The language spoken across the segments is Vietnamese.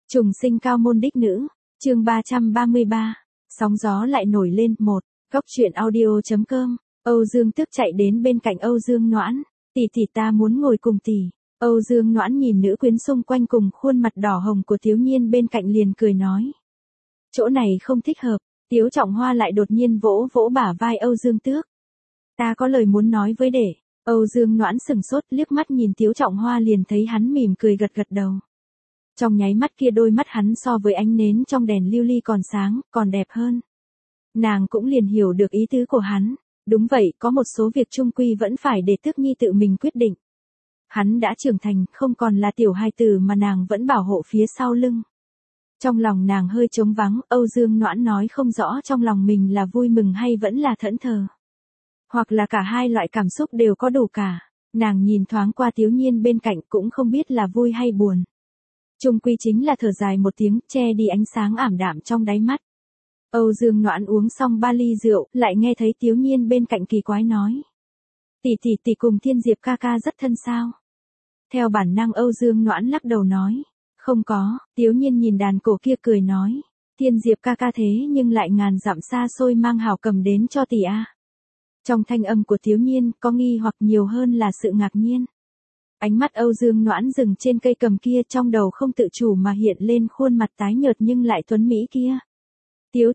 Trùng sinh cao môn đích nữ, chương 333, sóng gió lại nổi lên. Góc truyện audio.com, Âu Dương Tước chạy đến bên cạnh Âu Dương Noãn, tỷ ta muốn ngồi cùng tỷ. Âu Dương Noãn nhìn nữ quyến xung quanh cùng khuôn mặt đỏ hồng của Tiếu Nhiên bên cạnh liền cười nói. Chỗ này không thích hợp, Tiếu Trọng Hoa lại đột nhiên vỗ vỗ bả vai Âu Dương Tước. Ta có lời muốn nói với đệ. Âu Dương Noãn sừng sốt liếc mắt nhìn Tiếu Trọng Hoa liền thấy hắn mỉm cười gật gật đầu. Trong nháy mắt kia đôi mắt hắn so với ánh nến trong đèn lưu ly còn sáng, còn đẹp hơn. Nàng cũng liền hiểu được ý tứ của hắn. Đúng vậy, có một số việc chung quy vẫn phải để Tước Nhi tự mình quyết định. Hắn đã trưởng thành, không còn là tiểu hài tử mà nàng vẫn bảo hộ phía sau lưng. Trong lòng nàng hơi trống vắng, Âu Dương Noãn nói không rõ trong lòng mình là vui mừng hay vẫn là thẫn thờ. Hoặc là cả hai loại cảm xúc đều có đủ cả. Nàng nhìn thoáng qua Tiếu Nhiên bên cạnh cũng không biết là vui hay buồn. Chung quy chính là thở dài một tiếng, che đi ánh sáng ảm đạm trong đáy mắt. Âu Dương Noãn uống xong 3 ly rượu, lại nghe thấy Tiếu Nhiên bên cạnh kỳ quái nói. Tỷ cùng Thiên Diệp ca ca rất thân sao? Theo bản năng Âu Dương Noãn lắc đầu nói. Không có, Tiếu Nhiên nhìn đàn cổ kia cười nói. Thiên Diệp ca ca thế nhưng lại ngàn dặm xa xôi mang hảo cầm đến cho tỷ a. Trong thanh âm của Tiếu Nhiên có nghi hoặc nhiều hơn là sự ngạc nhiên. Ánh mắt Âu Dương Noãn dừng trên cây cầm kia, trong đầu không tự chủ mà hiện lên khuôn mặt tái nhợt nhưng lại tuấn mỹ kia. Tiếu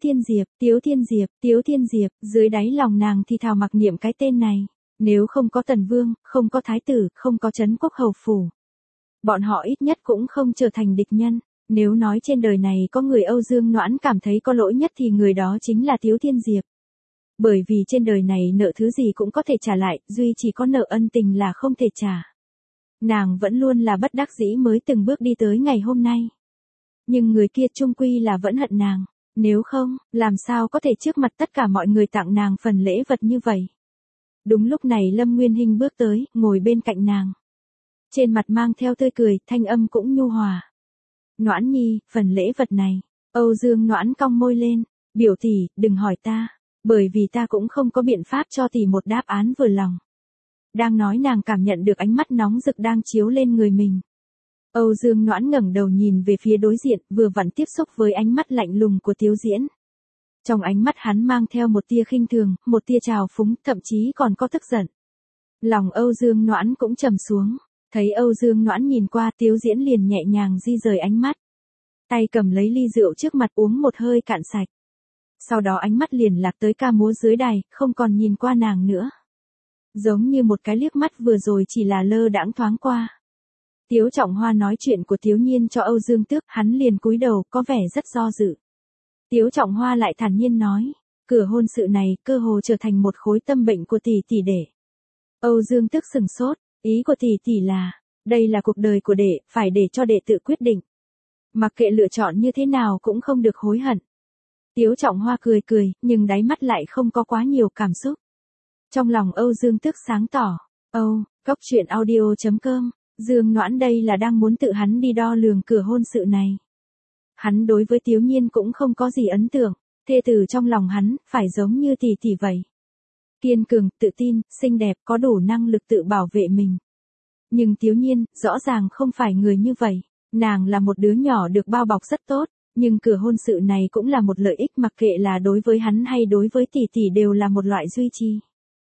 Thiên Diệp, dưới đáy lòng nàng thì thào mặc niệm cái tên này. Nếu không có Tần Vương, không có Thái tử, không có Trấn Quốc Hầu Phủ. Bọn họ ít nhất cũng không trở thành địch nhân. Nếu nói trên đời này có người Âu Dương Noãn cảm thấy có lỗi nhất thì người đó chính là Tiếu Thiên Diệp. Bởi vì trên đời này nợ thứ gì cũng có thể trả lại, duy chỉ có nợ ân tình là không thể trả. Nàng vẫn luôn là bất đắc dĩ mới từng bước đi tới ngày hôm nay. Nhưng người kia chung quy là vẫn hận nàng. Nếu không, làm sao có thể trước mặt tất cả mọi người tặng nàng phần lễ vật như vậy. Đúng lúc này Lâm Nguyên Hinh bước tới, ngồi bên cạnh nàng. Trên mặt mang theo tươi cười, thanh âm cũng nhu hòa. Noãn nhi, phần lễ vật này. Âu Dương Noãn cong môi lên. Biểu tỷ, đừng hỏi ta. Bởi vì ta cũng không có biện pháp cho tỷ một đáp án vừa lòng. Đang nói nàng cảm nhận được ánh mắt nóng rực đang chiếu lên người mình. Âu Dương Noãn ngẩng đầu nhìn về phía đối diện, vừa vặn tiếp xúc với ánh mắt lạnh lùng của Tiếu Diễn. Trong ánh mắt hắn mang theo một tia khinh thường, một tia trào phúng, thậm chí còn có tức giận. Lòng Âu Dương Noãn cũng trầm xuống. Thấy Âu Dương Noãn nhìn qua, Tiếu Diễn liền nhẹ nhàng di rời ánh mắt. Tay cầm lấy ly rượu trước mặt uống một hơi cạn sạch. Sau đó ánh mắt liền lạc tới ca múa dưới đài, không còn nhìn qua nàng nữa. Giống như một cái liếc mắt vừa rồi chỉ là lơ đãng thoáng qua. Tiếu Trọng Hoa nói chuyện của Tiếu Nhiên cho Âu Dương Tước, hắn liền cúi đầu, có vẻ rất do dự. Tiếu Trọng Hoa lại thản nhiên nói, cửa hôn sự này cơ hồ trở thành một khối tâm bệnh của tỷ đệ. Âu Dương Tước sừng sốt, ý của tỷ là, đây là cuộc đời của đệ, phải để cho đệ tự quyết định. Mặc kệ lựa chọn như thế nào cũng không được hối hận. Tiếu Trọng Hoa cười, nhưng đáy mắt lại không có quá nhiều cảm xúc. Trong lòng Âu Dương Tước sáng tỏ, góc truyện audio.com, Dương Noãn đây là đang muốn tự hắn đi đo lường cửa hôn sự này. Hắn đối với Tiếu Nhiên cũng không có gì ấn tượng, thê tử trong lòng hắn, phải giống như tỷ vậy. Kiên cường, tự tin, xinh đẹp, có đủ năng lực tự bảo vệ mình. Nhưng Tiếu Nhiên, rõ ràng không phải người như vậy, nàng là một đứa nhỏ được bao bọc rất tốt. Nhưng cửa hôn sự này cũng là một lợi ích mặc kệ là đối với hắn hay đối với tỷ đều là một loại duy trì.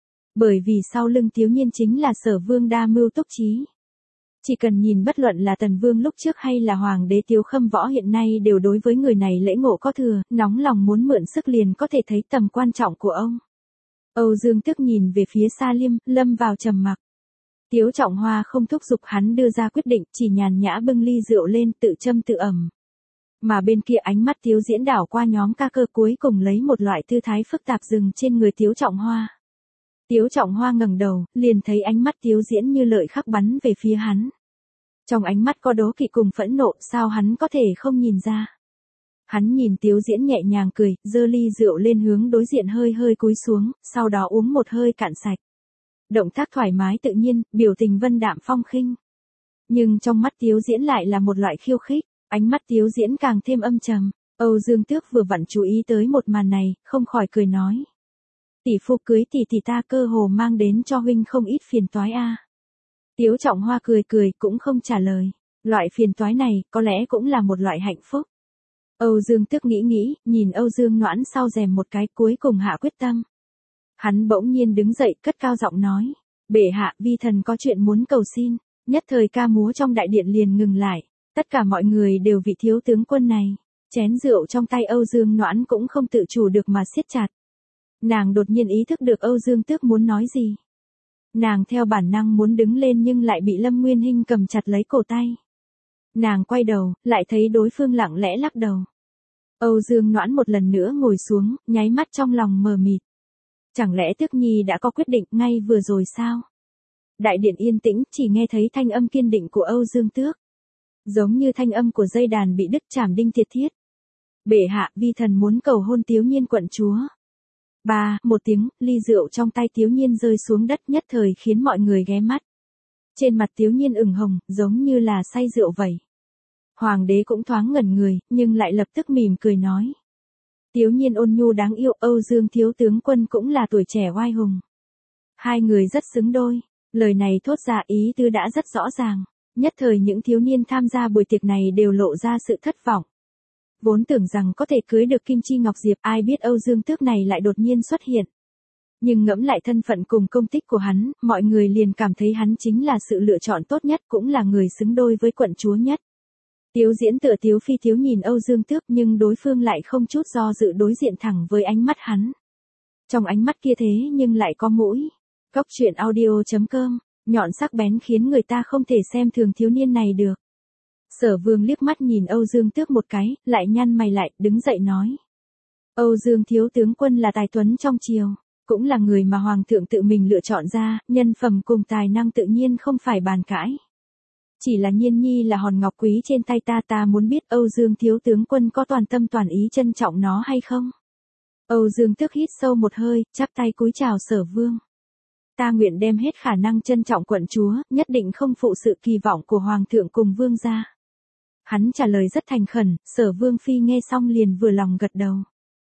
Bởi vì sau lưng Tiếu Nhiên chính là Sở Vương đa mưu túc trí. Chỉ cần nhìn bất luận là Tần Vương lúc trước hay là Hoàng đế Tiếu Khâm Võ hiện nay đều đối với người này lễ ngộ có thừa, nóng lòng muốn mượn sức liền có thể thấy tầm quan trọng của ông. Âu Dương Tước nhìn về phía Sa Liêm, lâm vào trầm mặc. Tiếu Trọng Hoa không thúc giục hắn đưa ra quyết định, chỉ nhàn nhã bưng ly rượu lên tự châm tự ẩm. Mà bên kia ánh mắt Tiếu Diễn đảo qua nhóm ca cơ cuối cùng lấy một loại tư thái phức tạp dừng trên người Tiếu Trọng Hoa. Tiếu Trọng Hoa ngẩng đầu, liền thấy ánh mắt Tiếu Diễn như lợi khắc bắn về phía hắn. Trong ánh mắt có đố kỵ cùng phẫn nộ, sao hắn có thể không nhìn ra. Hắn nhìn Tiếu Diễn nhẹ nhàng cười, giơ ly rượu lên hướng đối diện hơi cúi xuống, sau đó uống một hơi cạn sạch. Động tác thoải mái tự nhiên, biểu tình vân đạm phong khinh. Nhưng trong mắt Tiếu Diễn lại là một loại khiêu khích. Ánh mắt Tiếu Diễn càng thêm âm trầm. Âu Dương Tước vừa vặn chú ý tới một màn này, không khỏi cười nói. Tỷ phu cưới tỷ ta cơ hồ mang đến cho huynh không ít phiền toái a. Tiếu Trọng Hoa cười cũng không trả lời. Loại phiền toái này, có lẽ cũng là một loại hạnh phúc. Âu Dương Tước nghĩ, nhìn Âu Dương Noãn sau rèm một cái, cuối cùng hạ quyết tâm. Hắn bỗng nhiên đứng dậy, cất cao giọng nói. Bệ hạ, vi thần có chuyện muốn cầu xin. Nhất thời ca múa trong đại điện liền ngừng lại. Tất cả mọi người đều vị thiếu tướng quân này. Chén rượu trong tay Âu Dương Noãn cũng không tự chủ được mà siết chặt. Nàng đột nhiên ý thức được Âu Dương Tước muốn nói gì. Nàng theo bản năng muốn đứng lên nhưng lại bị Lâm Nguyên Hinh cầm chặt lấy cổ tay. Nàng quay đầu, lại thấy đối phương lặng lẽ lắc đầu. Âu Dương Noãn một lần nữa ngồi xuống, nháy mắt trong lòng mờ mịt. Chẳng lẽ Tước Nhi đã có quyết định ngay vừa rồi sao? Đại điện yên tĩnh, chỉ nghe thấy thanh âm kiên định của Âu Dương Tước. Giống như thanh âm của dây đàn bị đứt chảm đinh tiệt thiết. Bệ hạ, vi thần muốn cầu hôn Tiếu Nhiên quận chúa. Một tiếng, ly rượu trong tay Tiếu Nhiên rơi xuống đất, nhất thời khiến mọi người ghé mắt. Trên mặt Tiếu Nhiên ửng hồng, giống như là say rượu vậy. Hoàng đế cũng thoáng ngẩn người, nhưng lại lập tức mỉm cười nói. Tiếu Nhiên ôn nhu đáng yêu, Âu Dương thiếu tướng quân cũng là tuổi trẻ oai hùng. Hai người rất xứng đôi, lời này thốt ra ý tứ đã rất rõ ràng. Nhất thời những thiếu niên tham gia buổi tiệc này đều lộ ra sự thất vọng. Vốn tưởng rằng có thể cưới được Kim Chi Ngọc Diệp, ai biết Âu Dương Tước này lại đột nhiên xuất hiện. Nhưng ngẫm lại thân phận cùng công tích của hắn, mọi người liền cảm thấy hắn chính là sự lựa chọn tốt nhất, cũng là người xứng đôi với quận chúa nhất. Tiếu Diễn tựa Tiếu Phi Tiếu nhìn Âu Dương Tước, nhưng đối phương lại không chút do dự đối diện thẳng với ánh mắt hắn. Trong ánh mắt kia thế nhưng lại có mũi. Cốc truyện audio.com, nhọn sắc bén khiến người ta không thể xem thường thiếu niên này được. Sở Vương liếc mắt nhìn Âu Dương Tước một cái, lại nhăn mày lại, đứng dậy nói. Âu Dương thiếu tướng quân là tài tuấn trong triều, cũng là người mà Hoàng thượng tự mình lựa chọn ra, nhân phẩm cùng tài năng tự nhiên không phải bàn cãi. Chỉ là Nhiên Nhi là hòn ngọc quý trên tay ta muốn biết Âu Dương thiếu tướng quân có toàn tâm toàn ý trân trọng nó hay không? Âu Dương Tước hít sâu một hơi, chắp tay cúi chào Sở Vương. Ta nguyện đem hết khả năng trân trọng quận chúa, nhất định không phụ sự kỳ vọng của Hoàng thượng cùng Vương gia. Hắn trả lời rất thành khẩn, Sở Vương Phi nghe xong liền vừa lòng gật đầu.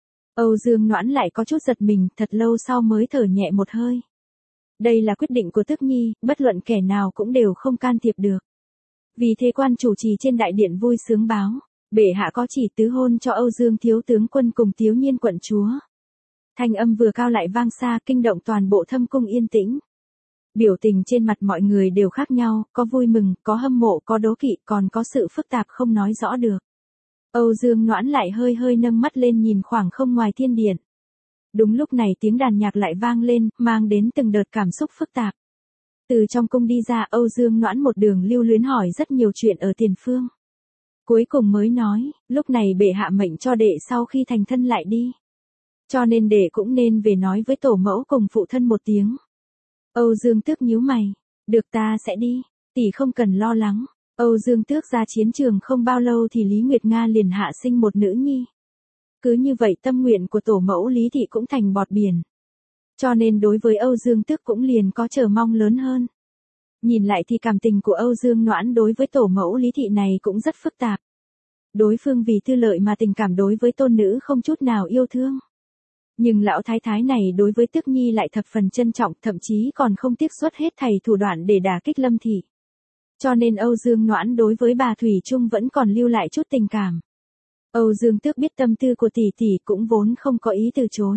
Âu Dương Noãn lại có chút giật mình, thật lâu sau mới thở nhẹ một hơi. Đây là quyết định của Tước Nhi, bất luận kẻ nào cũng đều không can thiệp được. Vì thế quan chủ trì trên đại điện vui sướng báo, bệ hạ có chỉ tứ hôn cho Âu Dương thiếu tướng quân cùng Tiếu Nhiên quận chúa. Thanh âm vừa cao lại vang xa, kinh động toàn bộ thâm cung yên tĩnh. Biểu tình trên mặt mọi người đều khác nhau, có vui mừng, có hâm mộ, có đố kỵ, còn có sự phức tạp không nói rõ được. Âu Dương Noãn lại hơi nâng mắt lên nhìn khoảng không ngoài thiên điện. Đúng lúc này tiếng đàn nhạc lại vang lên, mang đến từng đợt cảm xúc phức tạp. Từ trong cung đi ra, Âu Dương Noãn một đường lưu luyến hỏi rất nhiều chuyện ở tiền phương. Cuối cùng mới nói, lúc này bệ hạ mệnh cho đệ sau khi thành thân lại đi. Cho nên đệ cũng nên về nói với tổ mẫu cùng phụ thân một tiếng. Âu Dương Tước nhíu mày, được ta sẽ đi, tỷ không cần lo lắng. Âu Dương Tước ra chiến trường không bao lâu thì Lý Nguyệt Nga liền hạ sinh một nữ nhi. Cứ như vậy tâm nguyện của tổ mẫu Lý Thị cũng thành bọt biển. Cho nên đối với Âu Dương Tước cũng liền có chờ mong lớn hơn. Nhìn lại thì cảm tình của Âu Dương Noãn đối với tổ mẫu Lý Thị này cũng rất phức tạp. Đối phương vì tư lợi mà tình cảm đối với tôn nữ không chút nào yêu thương. Nhưng lão thái thái này đối với Tước Nhi lại thập phần trân trọng, thậm chí còn không tiếc xuất hết thảy thủ đoạn để đả kích Lâm Thị. Cho nên Âu Dương Noãn đối với bà Thủy Chung vẫn còn lưu lại chút tình cảm. Âu Dương Tước biết tâm tư của tỷ tỷ cũng vốn không có ý từ chối.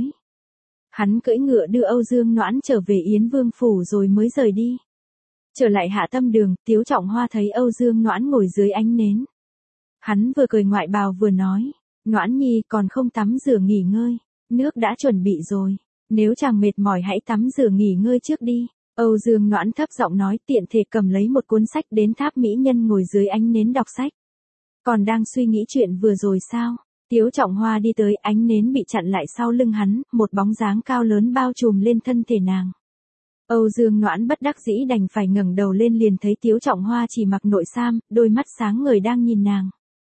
Hắn cưỡi ngựa đưa Âu Dương Noãn trở về Yến Vương Phủ rồi mới rời đi. Trở lại Hạ Tâm Đường, Tiếu Trọng Hoa thấy Âu Dương Noãn ngồi dưới ánh nến. Hắn vừa cười ngoại bào vừa nói, Noãn Nhi còn không tắm rửa nghỉ ngơi, nước đã chuẩn bị rồi, nếu chàng mệt mỏi hãy tắm rửa nghỉ ngơi trước đi. Âu Dương Noãn thấp giọng nói, tiện thể cầm lấy một cuốn sách đến tháp mỹ nhân ngồi dưới ánh nến đọc sách. Còn đang suy nghĩ chuyện vừa rồi sao? Tiếu Trọng Hoa đi tới, ánh nến bị chặn lại sau lưng hắn, một bóng dáng cao lớn bao trùm lên thân thể nàng. Âu Dương Noãn bất đắc dĩ đành phải ngẩng đầu lên liền thấy Tiếu Trọng Hoa chỉ mặc nội sam, đôi mắt sáng ngời đang nhìn nàng.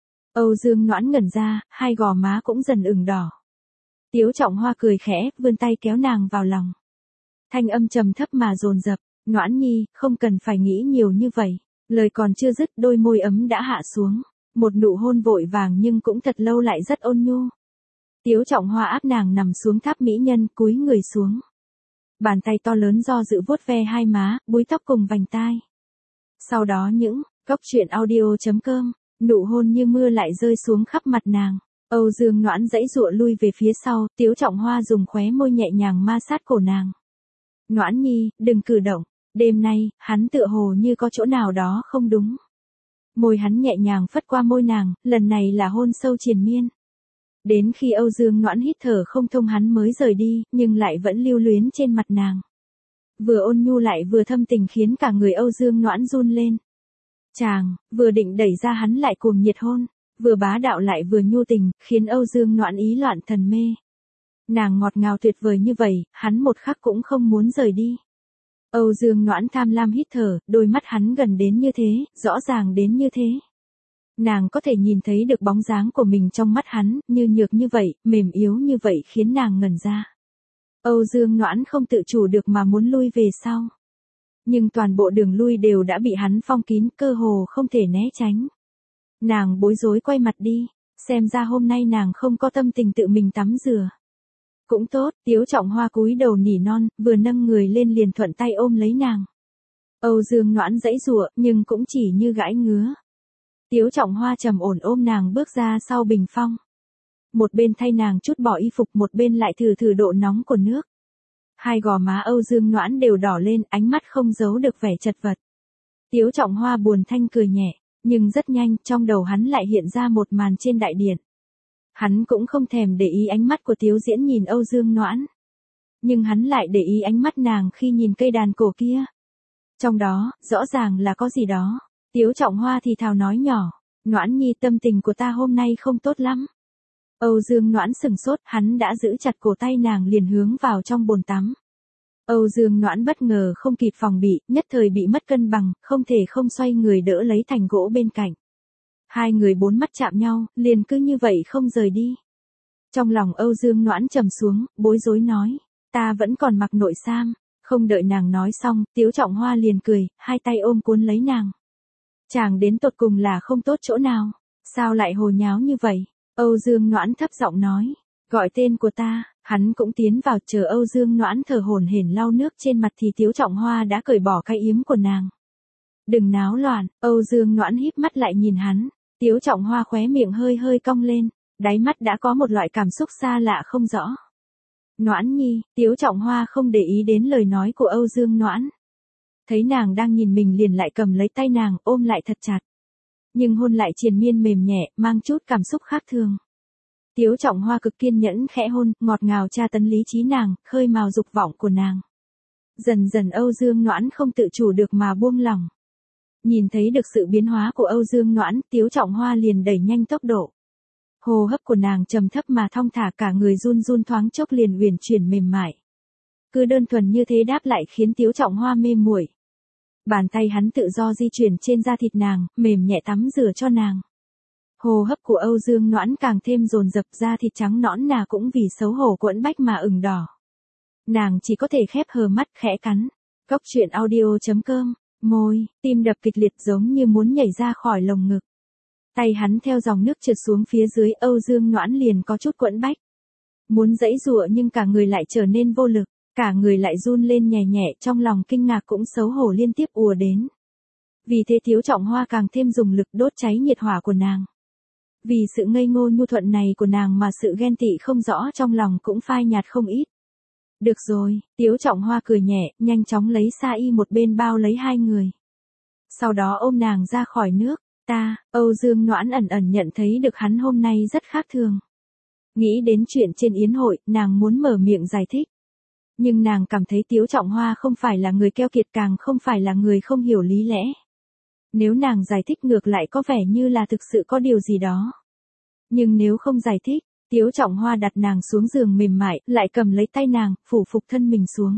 Âu Dương Noãn ngẩn ra, hai gò má cũng dần ửng đỏ. Tiếu Trọng Hoa cười khẽ, vươn tay kéo nàng vào lòng. Thanh âm trầm thấp mà dồn dập, Noãn Nhi, không cần phải nghĩ nhiều như vậy. Lời còn chưa dứt, đôi môi ấm đã hạ xuống. Một nụ hôn vội vàng nhưng cũng thật lâu lại rất ôn nhu. Tiếu Trọng Hoa áp nàng nằm xuống tháp mỹ nhân, cúi người xuống. Bàn tay to lớn do dự vuốt ve hai má, búi tóc cùng vành tai. Sau đó những Cốc truyện audio.com, nụ hôn như mưa lại rơi xuống khắp mặt nàng. Âu Dương Noãn giãy giụa lui về phía sau, Tiếu Trọng Hoa dùng khóe môi nhẹ nhàng ma sát cổ nàng. Noãn nhi, đừng cử động. Đêm nay, hắn tựa hồ như có chỗ nào đó không đúng. Môi hắn nhẹ nhàng phất qua môi nàng, lần này là hôn sâu triền miên. Đến khi Âu Dương Noãn hít thở không thông hắn mới rời đi, nhưng lại vẫn lưu luyến trên mặt nàng. Vừa ôn nhu lại vừa thâm tình khiến cả người Âu Dương Noãn run lên. Chàng, vừa định đẩy ra hắn lại cuồng nhiệt hôn, vừa bá đạo lại vừa nhu tình, khiến Âu Dương Noãn ý loạn thần mê. Nàng ngọt ngào tuyệt vời như vậy, hắn một khắc cũng không muốn rời đi. Âu Dương Noãn tham lam hít thở, đôi mắt hắn gần đến như thế, rõ ràng đến như thế. Nàng có thể nhìn thấy được bóng dáng của mình trong mắt hắn, như nhược như vậy, mềm yếu như vậy khiến nàng ngẩn ra. Âu Dương Noãn không tự chủ được mà muốn lui về sau. Nhưng toàn bộ đường lui đều đã bị hắn phong kín, cơ hồ không thể né tránh. Nàng bối rối quay mặt đi, xem ra hôm nay nàng không có tâm tình tự mình tắm rửa. Cũng tốt, Tiếu Trọng Hoa cúi đầu nỉ non, vừa nâng người lên liền thuận tay ôm lấy nàng. Âu Dương Noãn giãy giụa, nhưng cũng chỉ như gãi ngứa. Tiếu Trọng Hoa trầm ổn ôm nàng bước ra sau bình phong. Một bên thay nàng trút bỏ y phục, một bên lại thử thử độ nóng của nước. Hai gò má Âu Dương Noãn đều đỏ lên, ánh mắt không giấu được vẻ chật vật. Tiếu Trọng Hoa buồn thanh cười nhẹ, nhưng rất nhanh, trong đầu hắn lại hiện ra một màn trên đại điện. Hắn cũng không thèm để ý ánh mắt của Tiếu Diễn nhìn Âu Dương Noãn. Nhưng hắn lại để ý ánh mắt nàng khi nhìn cây đàn cổ kia. Trong đó, rõ ràng là có gì đó. Tiếu Trọng Hoa thì thào nói nhỏ, Noãn nhi, tâm tình của ta hôm nay không tốt lắm. Âu Dương Noãn sừng sốt, hắn đã giữ chặt cổ tay nàng liền hướng vào trong bồn tắm. Âu Dương Noãn bất ngờ không kịp phòng bị, nhất thời bị mất cân bằng, không thể không xoay người đỡ lấy thành gỗ bên cạnh. Hai người bốn mắt chạm nhau, liền cứ như vậy không rời đi. Trong lòng Âu Dương Noãn trầm xuống, bối rối nói, ta vẫn còn mặc nội sam. Không đợi nàng nói xong, Tiếu Trọng Hoa liền cười, hai tay ôm cuốn lấy nàng. Chàng đến tột cùng là không tốt chỗ nào, sao lại hồ nháo như vậy? Âu Dương Noãn thấp giọng nói, gọi tên của ta. Hắn cũng tiến vào, chờ Âu Dương Noãn thở hổn hển lau nước trên mặt thì Tiếu Trọng Hoa đã cởi bỏ cái yếm của nàng. Đừng náo loạn. Âu Dương Noãn híp mắt lại nhìn hắn. Tiếu Trọng Hoa khóe miệng hơi hơi cong lên, đáy mắt đã có một loại cảm xúc xa lạ không rõ. Noãn nhi. Tiếu Trọng Hoa không để ý đến lời nói của Âu Dương Noãn. Thấy nàng đang nhìn mình liền lại cầm lấy tay nàng, ôm lại thật chặt. Nhưng hôn lại triền miên mềm nhẹ, mang chút cảm xúc khác thường. Tiếu Trọng Hoa cực kiên nhẫn khẽ hôn, ngọt ngào tra tấn lý trí nàng, khơi mào dục vọng của nàng. Dần dần Âu Dương Noãn không tự chủ được mà buông lỏng. Nhìn thấy được sự biến hóa của Âu Dương Noãn, Tiếu Trọng Hoa liền đẩy nhanh tốc độ. Hô hấp của nàng trầm thấp mà thong thả, cả người run run thoáng chốc liền uyển chuyển mềm mại. Cứ đơn thuần như thế đáp lại khiến Tiếu Trọng Hoa mê muội. Bàn tay hắn tự do di chuyển trên da thịt nàng, mềm nhẹ tắm rửa cho nàng. Hô hấp của Âu Dương Noãn càng thêm dồn dập, da thịt trắng nõn nà cũng vì xấu hổ quẫn bách mà ửng đỏ. Nàng chỉ có thể khép hờ mắt khẽ cắn. Cốc truyện audio.com, môi, tim đập kịch liệt giống như muốn nhảy ra khỏi lồng ngực. Tay hắn theo dòng nước trượt xuống phía dưới, Âu Dương Noãn liền có chút quẫn bách. Muốn giãy giụa nhưng cả người lại trở nên vô lực, cả người lại run lên nhẹ nhẹ, trong lòng kinh ngạc cũng xấu hổ liên tiếp ùa đến. Vì thế Tiếu Trọng Hoa càng thêm dùng lực đốt cháy nhiệt hỏa của nàng. Vì sự ngây ngô nhu thuận này của nàng mà sự ghen tị không rõ trong lòng cũng phai nhạt không ít. Được rồi, Tiếu Trọng Hoa cười nhẹ, nhanh chóng lấy sa y một bên bao lấy hai người. Sau đó ôm nàng ra khỏi nước. Âu Dương Noãn ẩn ẩn nhận thấy được hắn hôm nay rất khác thường. Nghĩ đến chuyện trên yến hội, nàng muốn mở miệng giải thích. Nhưng nàng cảm thấy Tiếu Trọng Hoa không phải là người keo kiệt, càng không phải là người không hiểu lý lẽ. Nếu nàng giải thích ngược lại có vẻ như là thực sự có điều gì đó. Nhưng nếu không giải thích, Tiếu Trọng Hoa đặt nàng xuống giường mềm mại, lại cầm lấy tay nàng, phủ phục thân mình xuống.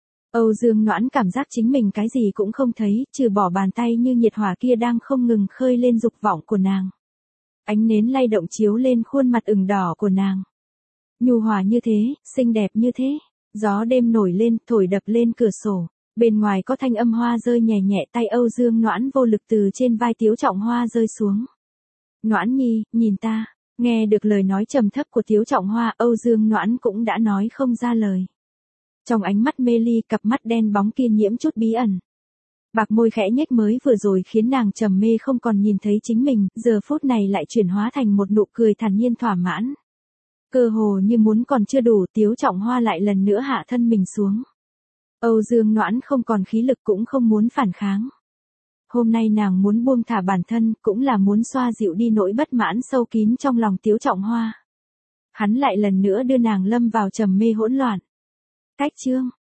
Âu Dương Noãn cảm giác chính mình cái gì cũng không thấy, trừ bỏ bàn tay như nhiệt hỏa kia đang không ngừng khơi lên dục vọng của nàng. Ánh nến lay động chiếu lên khuôn mặt ửng đỏ của nàng. Nhu hòa như thế, xinh đẹp như thế. Gió đêm nổi lên, thổi đập lên cửa sổ. Bên ngoài có thanh âm hoa rơi nhẹ nhẹ, tay Âu Dương Noãn vô lực từ trên vai Tiếu Trọng Hoa rơi xuống. Noãn nhi, nhìn ta. Nghe được lời nói trầm thấp của Tiếu Trọng Hoa, Âu Dương Noãn cũng đã nói không ra lời. Trong ánh mắt mê ly, cặp mắt đen bóng kia nhiễm chút bí ẩn. Bạc môi khẽ nhếch mới vừa rồi khiến nàng trầm mê không còn nhìn thấy chính mình, giờ phút này lại chuyển hóa thành một nụ cười thản nhiên thỏa mãn. Cơ hồ như muốn còn chưa đủ, Tiếu Trọng Hoa lại lần nữa hạ thân mình xuống. Âu Dương Noãn không còn khí lực cũng không muốn phản kháng. Hôm nay nàng muốn buông thả bản thân, cũng là muốn xoa dịu đi nỗi bất mãn sâu kín trong lòng Tiếu Trọng Hoa. Hắn lại lần nữa đưa nàng lâm vào trầm mê hỗn loạn. Cách chương